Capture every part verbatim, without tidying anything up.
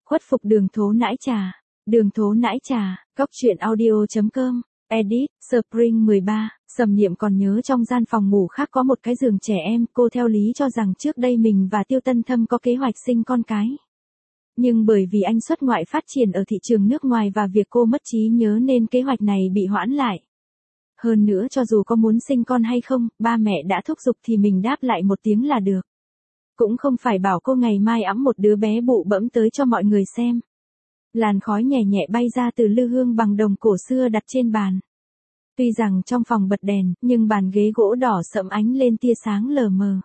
Khuất phục đường thố nãi trà. Đường thố nãi trà, góc truyện audio.com, edit, Spring mười ba, Sầm Niệm còn nhớ trong gian phòng ngủ khác có một cái giường trẻ em, cô theo lý cho rằng trước đây mình và Tiêu Tân Thâm có kế hoạch sinh con cái. Nhưng bởi vì anh xuất ngoại phát triển ở thị trường nước ngoài và việc cô mất trí nhớ nên kế hoạch này bị hoãn lại. Hơn nữa cho dù có muốn sinh con hay không, ba mẹ đã thúc giục thì mình đáp lại một tiếng là được. Cũng không phải bảo cô ngày mai ẵm một đứa bé bụ bẫm tới cho mọi người xem. Làn khói nhẹ nhẹ bay ra từ lư hương bằng đồng cổ xưa đặt trên bàn. Tuy rằng trong phòng bật đèn, nhưng bàn ghế gỗ đỏ sẫm ánh lên tia sáng lờ mờ.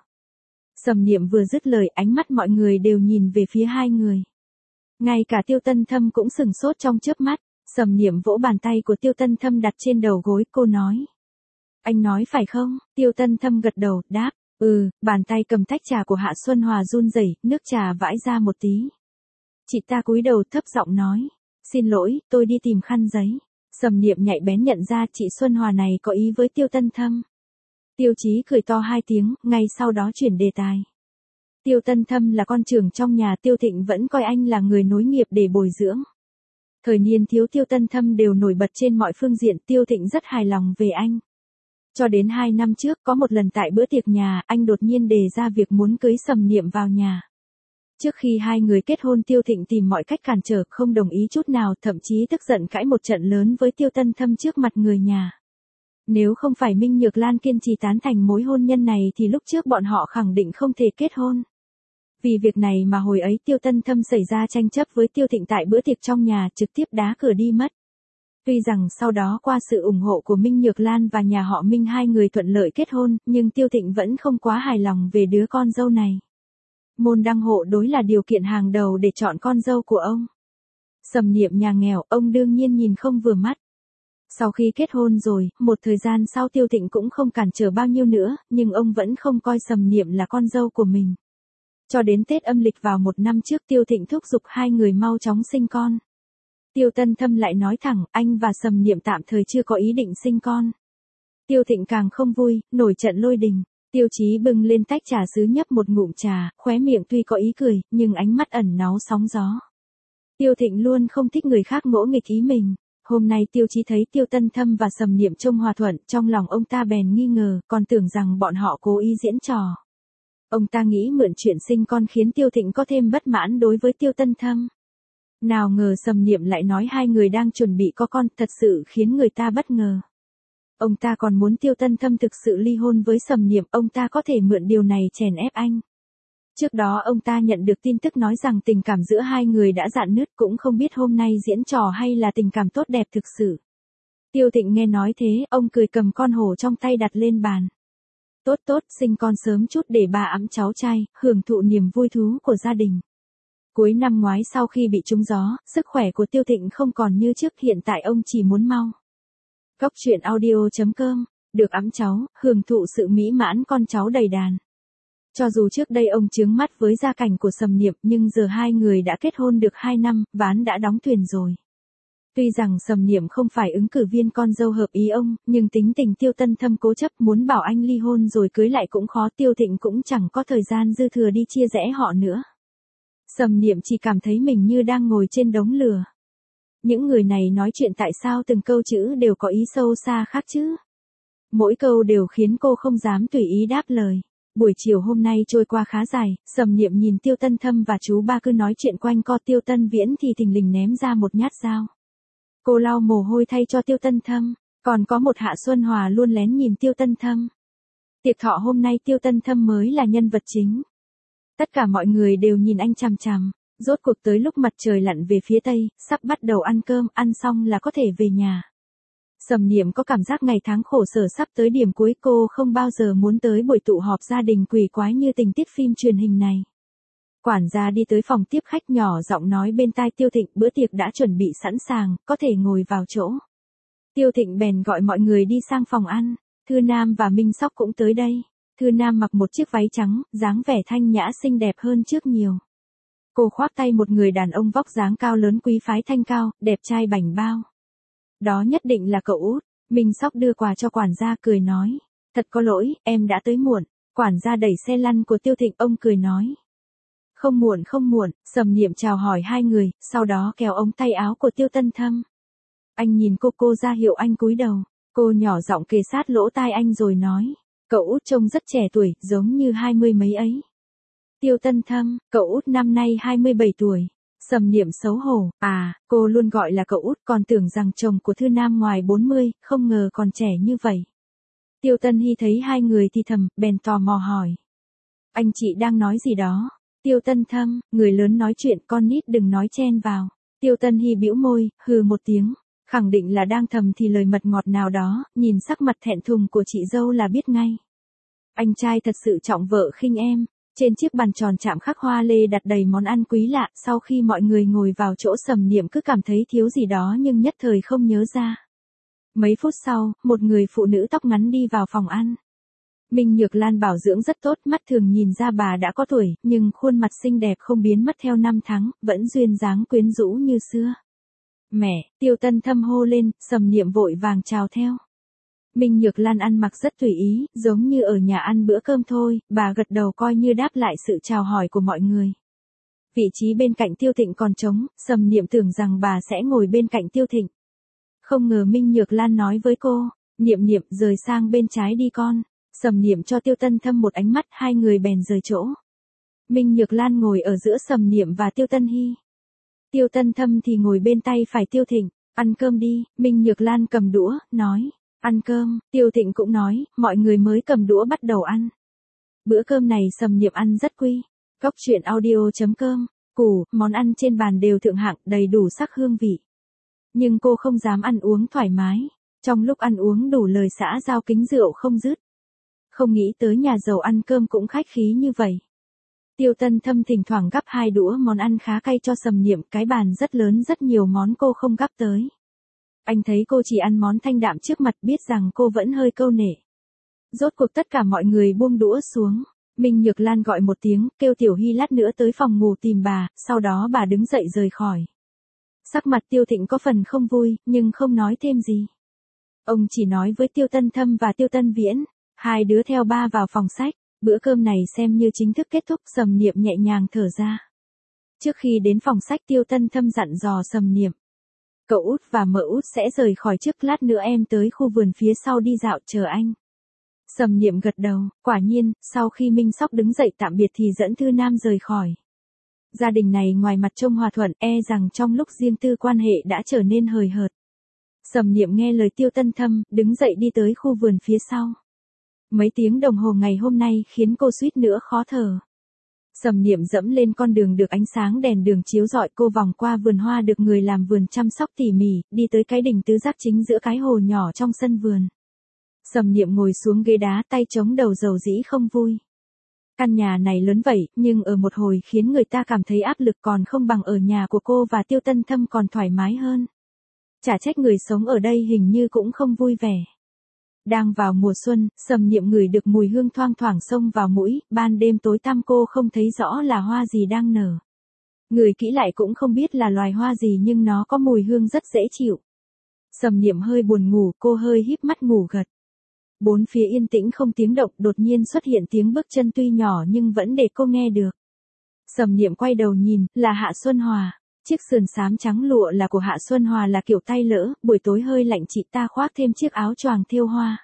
Sầm Niệm vừa dứt lời, ánh mắt mọi người đều nhìn về phía hai người. Ngay cả Tiêu Tân Thâm cũng sừng sốt trong chớp mắt. Sầm Niệm vỗ bàn tay của Tiêu Tân Thâm đặt trên đầu gối, cô nói. Anh nói phải không? Tiêu Tân Thâm gật đầu, đáp. Ừ, bàn tay cầm tách trà của Hạ Xuân Hòa run rẩy, nước trà vãi ra một tí. Chị ta cúi đầu thấp giọng nói. Xin lỗi, tôi đi tìm khăn giấy. Sầm Niệm nhạy bén nhận ra chị Xuân Hòa này có ý với Tiêu Tân Thâm. Tiêu Chí cười to hai tiếng, ngay sau đó chuyển đề tài. Tiêu Tân Thâm là con trưởng trong nhà, Tiêu Thịnh vẫn coi anh là người nối nghiệp để bồi dưỡng. Thời niên thiếu Tiêu Tân Thâm đều nổi bật trên mọi phương diện, Tiêu Thịnh rất hài lòng về anh. Cho đến hai năm trước có một lần tại bữa tiệc nhà, anh đột nhiên đề ra việc muốn cưới Sầm Niệm vào nhà. Trước khi hai người kết hôn Tiêu Thịnh tìm mọi cách cản trở, không đồng ý chút nào, thậm chí tức giận cãi một trận lớn với Tiêu Tân Thâm trước mặt người nhà. Nếu không phải Minh Nhược Lan kiên trì tán thành mối hôn nhân này thì lúc trước bọn họ khẳng định không thể kết hôn. Vì việc này mà hồi ấy Tiêu Tân Thâm xảy ra tranh chấp với Tiêu Thịnh tại bữa tiệc trong nhà, trực tiếp đá cửa đi mất. Tuy rằng sau đó qua sự ủng hộ của Minh Nhược Lan và nhà họ Minh hai người thuận lợi kết hôn, nhưng Tiêu Thịnh vẫn không quá hài lòng về đứa con dâu này. Môn đăng hộ đối là điều kiện hàng đầu để chọn con dâu của ông. Sầm Niệm nhà nghèo, ông đương nhiên nhìn không vừa mắt. Sau khi kết hôn rồi, một thời gian sau Tiêu Thịnh cũng không cản trở bao nhiêu nữa, nhưng ông vẫn không coi Sầm Niệm là con dâu của mình. Cho đến Tết âm lịch vào một năm trước Tiêu Thịnh thúc giục hai người mau chóng sinh con. Tiêu Tân Thâm lại nói thẳng, anh và Sầm Niệm tạm thời chưa có ý định sinh con. Tiêu Thịnh càng không vui, nổi trận lôi đình. Tiêu Chí bưng lên tách trà sứ nhấp một ngụm trà, khóe miệng tuy có ý cười, nhưng ánh mắt ẩn náu sóng gió. Tiêu Thịnh luôn không thích người khác ngỗ nghịch ý mình. Hôm nay Tiêu Chí thấy Tiêu Tân Thâm và Sầm Niệm trông hòa thuận, trong lòng ông ta bèn nghi ngờ, còn tưởng rằng bọn họ cố ý diễn trò. Ông ta nghĩ mượn chuyện sinh con khiến Tiêu Thịnh có thêm bất mãn đối với Tiêu Tân Thâm. Nào ngờ Sầm Niệm lại nói hai người đang chuẩn bị có con, thật sự khiến người ta bất ngờ. Ông ta còn muốn Tiêu Tân Thâm thực sự ly hôn với Sầm Niệm, ông ta có thể mượn điều này chèn ép anh. Trước đó ông ta nhận được tin tức nói rằng tình cảm giữa hai người đã rạn nứt, cũng không biết hôm nay diễn trò hay là tình cảm tốt đẹp thực sự. Tiêu Thịnh nghe nói thế, ông cười cầm con hổ trong tay đặt lên bàn. Tốt tốt, sinh con sớm chút để bà ẵm cháu trai, hưởng thụ niềm vui thú của gia đình. Cuối năm ngoái sau khi bị trúng gió, sức khỏe của Tiêu Thịnh không còn như trước, hiện tại ông chỉ muốn mau. Góc truyện audio.com, được ẵm cháu, hưởng thụ sự mỹ mãn con cháu đầy đàn. Cho dù trước đây ông chướng mắt với gia cảnh của Sầm Niệm, nhưng giờ hai người đã kết hôn được hai năm, ván đã đóng thuyền rồi. Tuy rằng Sầm Niệm không phải ứng cử viên con dâu hợp ý ông, nhưng tính tình Tiêu Tân Thâm cố chấp muốn bảo anh ly hôn rồi cưới lại cũng khó, Tiêu Thịnh cũng chẳng có thời gian dư thừa đi chia rẽ họ nữa. Sầm Niệm chỉ cảm thấy mình như đang ngồi trên đống lửa. Những người này nói chuyện tại sao từng câu chữ đều có ý sâu xa khác chứ? Mỗi câu đều khiến cô không dám tùy ý đáp lời. Buổi chiều hôm nay trôi qua khá dài, Sầm Niệm nhìn Tiêu Tân Thâm và chú ba cứ nói chuyện quanh co, Tiêu Tân Viễn thì thình lình ném ra một nhát dao. Cô lau mồ hôi thay cho Tiêu Tân Thâm, còn có một Hạ Xuân Hòa luôn lén nhìn Tiêu Tân Thâm. Tiệc thọ hôm nay Tiêu Tân Thâm mới là nhân vật chính. Tất cả mọi người đều nhìn anh chằm chằm. Rốt cuộc tới lúc mặt trời lặn về phía tây, sắp bắt đầu ăn cơm, ăn xong là có thể về nhà. Sầm Niệm có cảm giác ngày tháng khổ sở sắp tới điểm cuối, cô không bao giờ muốn tới buổi tụ họp gia đình quỷ quái như tình tiết phim truyền hình này. Quản gia đi tới phòng tiếp khách nhỏ giọng nói bên tai Tiêu Thịnh, bữa tiệc đã chuẩn bị sẵn sàng, có thể ngồi vào chỗ. Tiêu Thịnh bèn gọi mọi người đi sang phòng ăn, Thư Nam và Minh Sóc cũng tới đây. Thư Nam mặc một chiếc váy trắng, dáng vẻ thanh nhã xinh đẹp hơn trước nhiều. Cô khoác tay một người đàn ông vóc dáng cao lớn quý phái thanh cao, đẹp trai bảnh bao. Đó nhất định là cậu út. Minh Sóc đưa quà cho quản gia cười nói. Thật có lỗi, em đã tới muộn. Quản gia đẩy xe lăn của Tiêu Thịnh, ông cười nói. Không muộn không muộn, Sầm Niệm chào hỏi hai người, sau đó kéo ống tay áo của Tiêu Tân Thâm. Anh nhìn cô cô ra hiệu anh cúi đầu, cô nhỏ giọng kề sát lỗ tai anh rồi nói, cậu út trông rất trẻ tuổi, giống như hai mươi mấy ấy. Tiêu Tân Thâm, cậu út năm nay hai mươi bảy tuổi. Sầm Niệm xấu hổ, à, cô luôn gọi là cậu út, còn tưởng rằng chồng của Thư Nam ngoài bốn mươi, không ngờ còn trẻ như vậy. Tiêu Tân Hy thấy hai người thì thầm, bèn tò mò hỏi. Anh chị đang nói gì đó? Tiêu Tân Thâm, người lớn nói chuyện, con nít đừng nói chen vào. Tiêu Tân Hy bĩu môi, hừ một tiếng, khẳng định là đang thầm thì lời mật ngọt nào đó, nhìn sắc mặt thẹn thùng của chị dâu là biết ngay. Anh trai thật sự trọng vợ khinh em. Trên chiếc bàn tròn chạm khắc hoa lê đặt đầy món ăn quý lạ, sau khi mọi người ngồi vào chỗ Sầm Niệm cứ cảm thấy thiếu gì đó nhưng nhất thời không nhớ ra. Mấy phút sau, một người phụ nữ tóc ngắn đi vào phòng ăn. Minh Nhược Lan bảo dưỡng rất tốt, mắt thường nhìn ra bà đã có tuổi, nhưng khuôn mặt xinh đẹp không biến mất theo năm tháng, vẫn duyên dáng quyến rũ như xưa. Mẹ, Tiêu Tân Thâm hô lên, Sầm Niệm vội vàng chào theo. Minh Nhược Lan ăn mặc rất tùy ý, giống như ở nhà ăn bữa cơm thôi, bà gật đầu coi như đáp lại sự chào hỏi của mọi người. Vị trí bên cạnh Tiêu Thịnh còn trống, Sầm Niệm tưởng rằng bà sẽ ngồi bên cạnh Tiêu Thịnh. Không ngờ Minh Nhược Lan nói với cô, Niệm Niệm rời sang bên trái đi con. Sầm Niệm cho Tiêu Tân Thâm một ánh mắt, hai người bèn rời chỗ. Minh Nhược Lan ngồi ở giữa Sầm Niệm và Tiêu Tân Hy. Tiêu Tân Thâm thì ngồi bên tay phải Tiêu Thịnh, ăn cơm đi, Minh Nhược Lan cầm đũa, nói. Ăn cơm, Tiêu Thịnh cũng nói, mọi người mới cầm đũa bắt đầu ăn. Bữa cơm này Sầm Niệm ăn rất quy. Góc truyện audio chấm com, củ, món ăn trên bàn đều thượng hạng, đầy đủ sắc hương vị. Nhưng cô không dám ăn uống thoải mái. Trong lúc ăn uống đủ lời xã giao kính rượu không dứt. Không nghĩ tới nhà giàu ăn cơm cũng khách khí như vậy. Tiêu Tân Thâm thỉnh thoảng gắp hai đũa món ăn khá cay cho Sầm Niệm, cái bàn rất lớn rất nhiều món cô không gắp tới. Anh thấy cô chỉ ăn món thanh đạm trước mặt, biết rằng cô vẫn hơi câu nệ. Rốt cuộc tất cả mọi người buông đũa xuống. Minh Nhược Lan gọi một tiếng, kêu Tiểu Hy lát nữa tới phòng ngủ tìm bà, sau đó bà đứng dậy rời khỏi. Sắc mặt Tiêu Thịnh có phần không vui, nhưng không nói thêm gì. Ông chỉ nói với Tiêu Tân Thâm và Tiêu Tân Viễn, hai đứa theo ba vào phòng sách, bữa cơm này xem như chính thức kết thúc. Sầm Niệm nhẹ nhàng thở ra. Trước khi đến phòng sách Tiêu Tân Thâm dặn dò Sầm Niệm. Cậu út và mợ út sẽ rời khỏi trước, lát nữa em tới khu vườn phía sau đi dạo chờ anh. Sầm Niệm gật đầu, quả nhiên, sau khi Minh Sóc đứng dậy tạm biệt thì dẫn Thư Nam rời khỏi. Gia đình này ngoài mặt trông hòa thuận, e rằng trong lúc riêng tư quan hệ đã trở nên hời hợt. Sầm Niệm nghe lời Tiêu Tân Thâm, đứng dậy đi tới khu vườn phía sau. Mấy tiếng đồng hồ ngày hôm nay khiến cô suýt nữa khó thở. Sầm Niệm dẫm lên con đường được ánh sáng đèn đường chiếu rọi, cô vòng qua vườn hoa được người làm vườn chăm sóc tỉ mỉ, đi tới cái đình tứ giác chính giữa cái hồ nhỏ trong sân vườn. Sầm Niệm ngồi xuống ghế đá, tay chống đầu dầu dĩ không vui. Căn nhà này lớn vậy, nhưng ở một hồi khiến người ta cảm thấy áp lực, còn không bằng ở nhà của cô và Tiêu Tân Thâm còn thoải mái hơn. Chả trách người sống ở đây hình như cũng không vui vẻ. Đang vào mùa xuân, Sầm Niệm ngửi được mùi hương thoang thoảng xông vào mũi, ban đêm tối tăm cô không thấy rõ là hoa gì đang nở. Ngửi kỹ lại cũng không biết là loài hoa gì nhưng nó có mùi hương rất dễ chịu. Sầm Niệm hơi buồn ngủ, cô hơi híp mắt ngủ gật. Bốn phía yên tĩnh không tiếng động, đột nhiên xuất hiện tiếng bước chân tuy nhỏ nhưng vẫn để cô nghe được. Sầm Niệm quay đầu nhìn, là Hạ Xuân Hòa. Chiếc sườn xám trắng lụa là của Hạ Xuân Hòa là kiểu tay lỡ, buổi tối hơi lạnh chị ta khoác thêm chiếc áo choàng thêu hoa.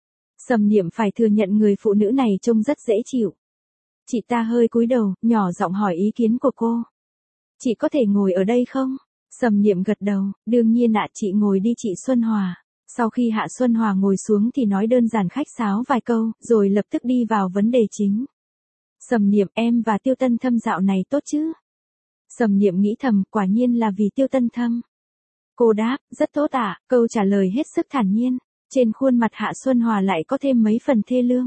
Sầm Niệm phải thừa nhận người phụ nữ này trông rất dễ chịu. Chị ta hơi cúi đầu, nhỏ giọng hỏi ý kiến của cô. Chị có thể ngồi ở đây không? Sầm Niệm gật đầu, đương nhiên ạ, chị ngồi đi chị Xuân Hòa. Sau khi Hạ Xuân Hòa ngồi xuống thì nói đơn giản khách sáo vài câu, rồi lập tức đi vào vấn đề chính. Sầm Niệm, em và Tiêu Tân Thâm dạo này tốt chứ? Sầm Niệm nghĩ thầm, quả nhiên là vì Tiêu Tân Thâm. Cô đáp, rất tốt ạ, câu trả lời hết sức thản nhiên. Trên khuôn mặt Hạ Xuân Hòa lại có thêm mấy phần thê lương.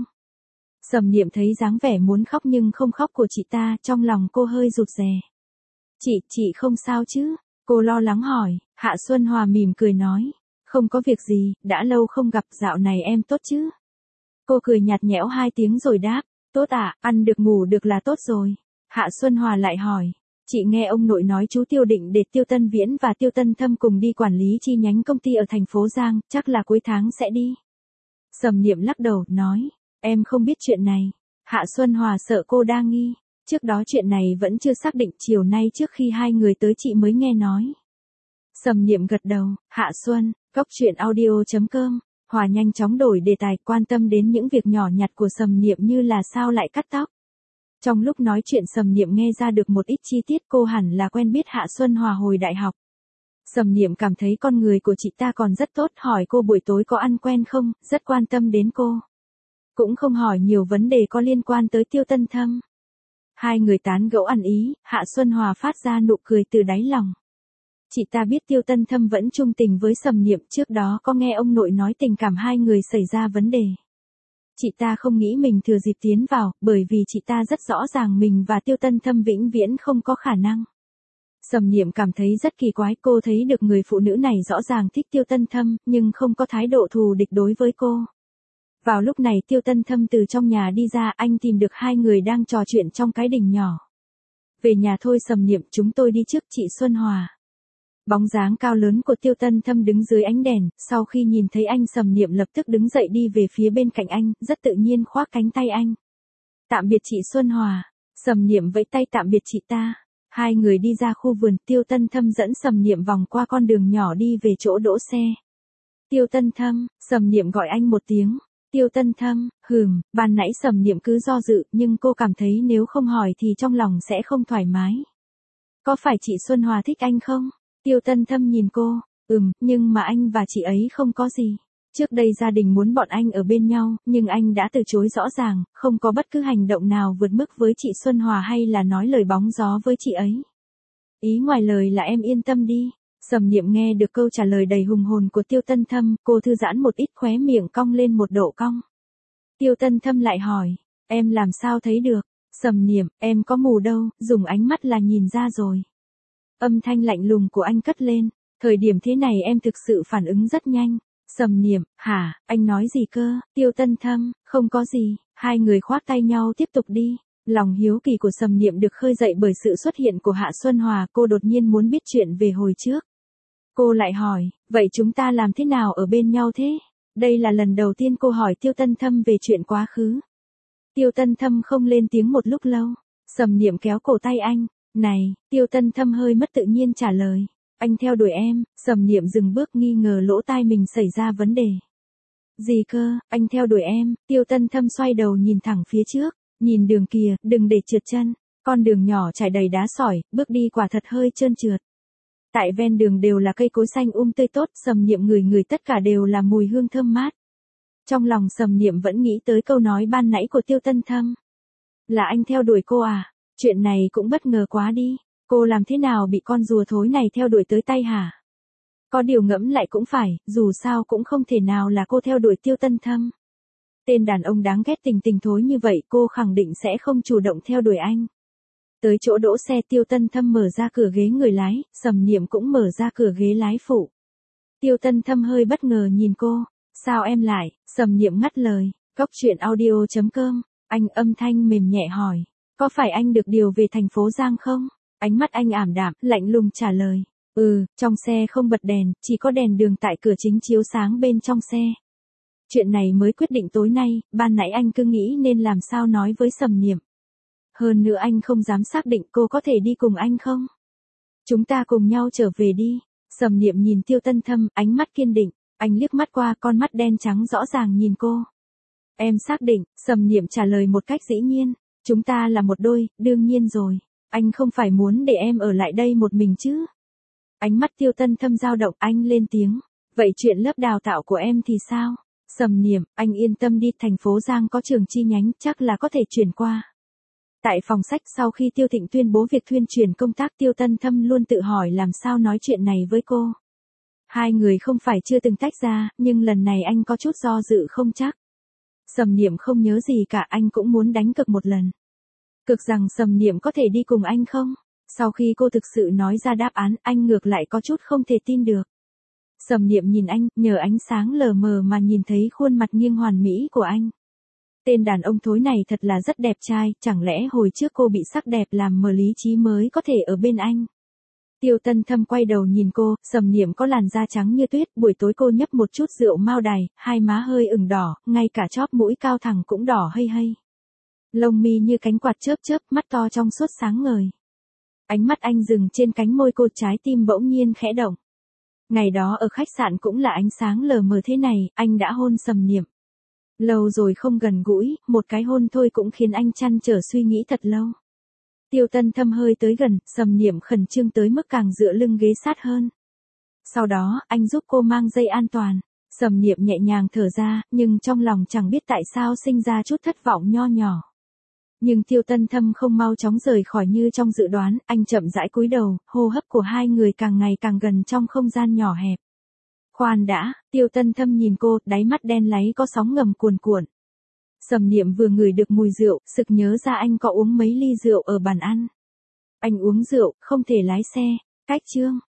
Sầm Niệm thấy dáng vẻ muốn khóc nhưng không khóc của chị ta, trong lòng cô hơi rụt rè. Chị, chị không sao chứ? Cô lo lắng hỏi. Hạ Xuân Hòa mỉm cười nói. Không có việc gì, đã lâu không gặp, dạo này em tốt chứ? Cô cười nhạt nhẽo hai tiếng rồi đáp. Tốt ạ, ăn được ngủ được là tốt rồi. Hạ Xuân Hòa lại hỏi. Chị nghe ông nội nói chú Tiêu định để Tiêu Tân Viễn và Tiêu Tân Thâm cùng đi quản lý chi nhánh công ty ở thành phố Giang, chắc là cuối tháng sẽ đi. Sầm Niệm lắc đầu, nói. Em không biết chuyện này. Hạ Xuân Hòa sợ cô đa nghi. Trước đó chuyện này vẫn chưa xác định, chiều nay trước khi hai người tới chị mới nghe nói. Sầm Niệm gật đầu, Hạ Xuân, Cốc truyện audio chấm com. Hòa nhanh chóng đổi đề tài, quan tâm đến những việc nhỏ nhặt của Sầm Niệm như là sao lại cắt tóc. Trong lúc nói chuyện Sầm Niệm nghe ra được một ít chi tiết, cô hẳn là quen biết Hạ Xuân Hòa hồi đại học. Sầm Niệm cảm thấy con người của chị ta còn rất tốt, hỏi cô buổi tối có ăn quen không, rất quan tâm đến cô. Cũng không hỏi nhiều vấn đề có liên quan tới Tiêu Tân Thâm. Hai người tán gẫu ăn ý, Hạ Xuân Hòa phát ra nụ cười từ đáy lòng. Chị ta biết Tiêu Tân Thâm vẫn trung tình với Sầm Niệm, trước đó có nghe ông nội nói tình cảm hai người xảy ra vấn đề. Chị ta không nghĩ mình thừa dịp tiến vào, bởi vì chị ta rất rõ ràng mình và Tiêu Tân Thâm vĩnh viễn không có khả năng. Sầm Niệm cảm thấy rất kỳ quái, cô thấy được người phụ nữ này rõ ràng thích Tiêu Tân Thâm, nhưng không có thái độ thù địch đối với cô. Vào lúc này Tiêu Tân Thâm từ trong nhà đi ra, anh tìm được hai người đang trò chuyện trong cái đình nhỏ. Về nhà thôi Sầm Niệm, chúng tôi đi trước, chị Xuân Hòa. Bóng dáng cao lớn của Tiêu Tân Thâm đứng dưới ánh đèn, sau khi nhìn thấy anh Sầm Niệm lập tức đứng dậy đi về phía bên cạnh anh, rất tự nhiên khoác cánh tay anh. Tạm biệt chị Xuân Hòa. Sầm Niệm vẫy tay tạm biệt chị ta. Hai người đi ra khu vườn, Tiêu Tân Thâm dẫn Sầm Niệm vòng qua con đường nhỏ đi về chỗ đỗ xe. Tiêu Tân Thâm, Sầm Niệm gọi anh một tiếng. Tiêu Tân Thâm, hừm, ban nãy Sầm Niệm cứ do dự, nhưng cô cảm thấy nếu không hỏi thì trong lòng sẽ không thoải mái. Có phải chị Xuân Hòa thích anh không? Tiêu Tân Thâm nhìn cô, ừm, nhưng mà anh và chị ấy không có gì. Trước đây gia đình muốn bọn anh ở bên nhau, nhưng anh đã từ chối rõ ràng, không có bất cứ hành động nào vượt mức với chị Xuân Hòa hay là nói lời bóng gió với chị ấy. Ý ngoài lời là em yên tâm đi. Sầm Niệm nghe được câu trả lời đầy hùng hồn của Tiêu Tân Thâm, cô thư giãn một ít, khóe miệng cong lên một độ cong. Tiêu Tân Thâm lại hỏi, em làm sao thấy được? Sầm Niệm, em có mù đâu, dùng ánh mắt là nhìn ra rồi. Âm thanh lạnh lùng của anh cất lên, thời điểm thế này em thực sự phản ứng rất nhanh. Sầm Niệm, hả, anh nói gì cơ? Tiêu Tân Thâm, không có gì. Hai người khoác tay nhau tiếp tục đi. Lòng hiếu kỳ của Sầm Niệm được khơi dậy bởi sự xuất hiện của Hạ Xuân Hòa, cô đột nhiên muốn biết chuyện về hồi trước. Cô lại hỏi, vậy chúng ta làm thế nào ở bên nhau thế? Đây là lần đầu tiên cô hỏi Tiêu Tân Thâm về chuyện quá khứ. Tiêu Tân Thâm không lên tiếng một lúc lâu. Sầm Niệm kéo cổ tay anh. Này, Tiêu Tân Thâm hơi mất tự nhiên trả lời. Anh theo đuổi em. Sầm Niệm dừng bước, nghi ngờ lỗ tai mình xảy ra vấn đề. Gì cơ, anh theo đuổi em? Tiêu Tân Thâm xoay đầu nhìn thẳng phía trước. Nhìn đường kìa, đừng để trượt chân. Con đường nhỏ trải đầy đá sỏi, bước đi quả thật hơi trơn trượt. Tại ven đường đều là cây cối xanh um tươi tốt, Sầm Niệm ngửi ngửi tất cả đều là mùi hương thơm mát. Trong lòng Sầm Niệm vẫn nghĩ tới câu nói ban nãy của Tiêu Tân Thâm. Là anh theo đuổi cô à? Chuyện này cũng bất ngờ quá đi. Cô làm thế nào bị con rùa thối này theo đuổi tới tay hả? Có điều ngẫm lại cũng phải, dù sao cũng không thể nào là cô theo đuổi Tiêu Tân Thâm. Tên đàn ông đáng ghét tình tình thối như vậy, cô khẳng định sẽ không chủ động theo đuổi anh. Tới chỗ đỗ xe, Tiêu Tân Thâm mở ra cửa ghế người lái, Sầm Niệm cũng mở ra cửa ghế lái phụ. Tiêu Tân Thâm hơi bất ngờ nhìn cô. Sao em lại? Sầm Niệm ngắt lời. Cốc truyện audio chấm com. Anh âm thanh mềm nhẹ hỏi. Có phải anh được điều về thành phố Giang không? Ánh mắt anh ảm đạm, lạnh lùng trả lời. Ừ, trong xe không bật đèn, chỉ có đèn đường tại cửa chính chiếu sáng bên trong xe. Chuyện này mới quyết định tối nay, ban nãy anh cứ nghĩ nên làm sao nói với Sầm Niệm. Hơn nữa anh không dám xác định cô có thể đi cùng anh không? Chúng ta cùng nhau trở về đi. Sầm Niệm nhìn Tiêu Tân Thâm, ánh mắt kiên định. Anh liếc mắt qua, con mắt đen trắng rõ ràng nhìn cô. Em xác định, Sầm Niệm trả lời một cách dĩ nhiên. Chúng ta là một đôi, đương nhiên rồi. Anh không phải muốn để em ở lại đây một mình chứ? Ánh mắt Tiêu Tân Thâm dao động, anh lên tiếng. Vậy chuyện lớp đào tạo của em thì sao? Sầm Niệm, anh yên tâm đi, thành phố Giang có trường chi nhánh, chắc là có thể chuyển qua. Tại phòng sách, sau khi Tiêu Thịnh tuyên bố việc thuyên truyền công tác, Tiêu Tân Thâm luôn tự hỏi làm sao nói chuyện này với cô. Hai người không phải chưa từng tách ra, nhưng lần này anh có chút do dự không chắc. Sầm Niệm không nhớ gì cả, anh cũng muốn đánh cược một lần. Cực rằng Sầm Niệm có thể đi cùng anh không? Sau khi cô thực sự nói ra đáp án, anh ngược lại có chút không thể tin được. Sầm Niệm nhìn anh, nhờ ánh sáng lờ mờ mà nhìn thấy khuôn mặt nghiêng hoàn mỹ của anh. Tên đàn ông thối này thật là rất đẹp trai, chẳng lẽ hồi trước cô bị sắc đẹp làm mờ lý trí mới có thể ở bên anh? Tiêu Tân Thâm quay đầu nhìn cô, Sầm Niệm có làn da trắng như tuyết, buổi tối cô nhấp một chút rượu mao đài, hai má hơi ửng đỏ, ngay cả chóp mũi cao thẳng cũng đỏ hây hây. Lông mi như cánh quạt chớp chớp, mắt to trong suốt sáng ngời. Ánh mắt anh dừng trên cánh môi cô, trái tim bỗng nhiên khẽ động. Ngày đó ở khách sạn cũng là ánh sáng lờ mờ thế này, anh đã hôn Sầm Niệm. Lâu rồi không gần gũi, một cái hôn thôi cũng khiến anh trăn trở suy nghĩ thật lâu. Tiêu Tân Thâm hơi tới gần, Sầm Niệm khẩn trương tới mức càng dựa lưng ghế sát hơn. Sau đó, anh giúp cô mang dây an toàn. Sầm Niệm nhẹ nhàng thở ra, nhưng trong lòng chẳng biết tại sao sinh ra chút thất vọng nho nhỏ. Nhưng Tiêu Tân Thâm không mau chóng rời khỏi như trong dự đoán, anh chậm rãi cúi đầu, hô hấp của hai người càng ngày càng gần trong không gian nhỏ hẹp. Khoan đã, Tiêu Tân Thâm nhìn cô, đáy mắt đen láy có sóng ngầm cuồn cuộn. Sầm Niệm vừa ngửi được mùi rượu, sực nhớ ra anh có uống mấy ly rượu ở bàn ăn. Anh uống rượu, không thể lái xe. Cách chương.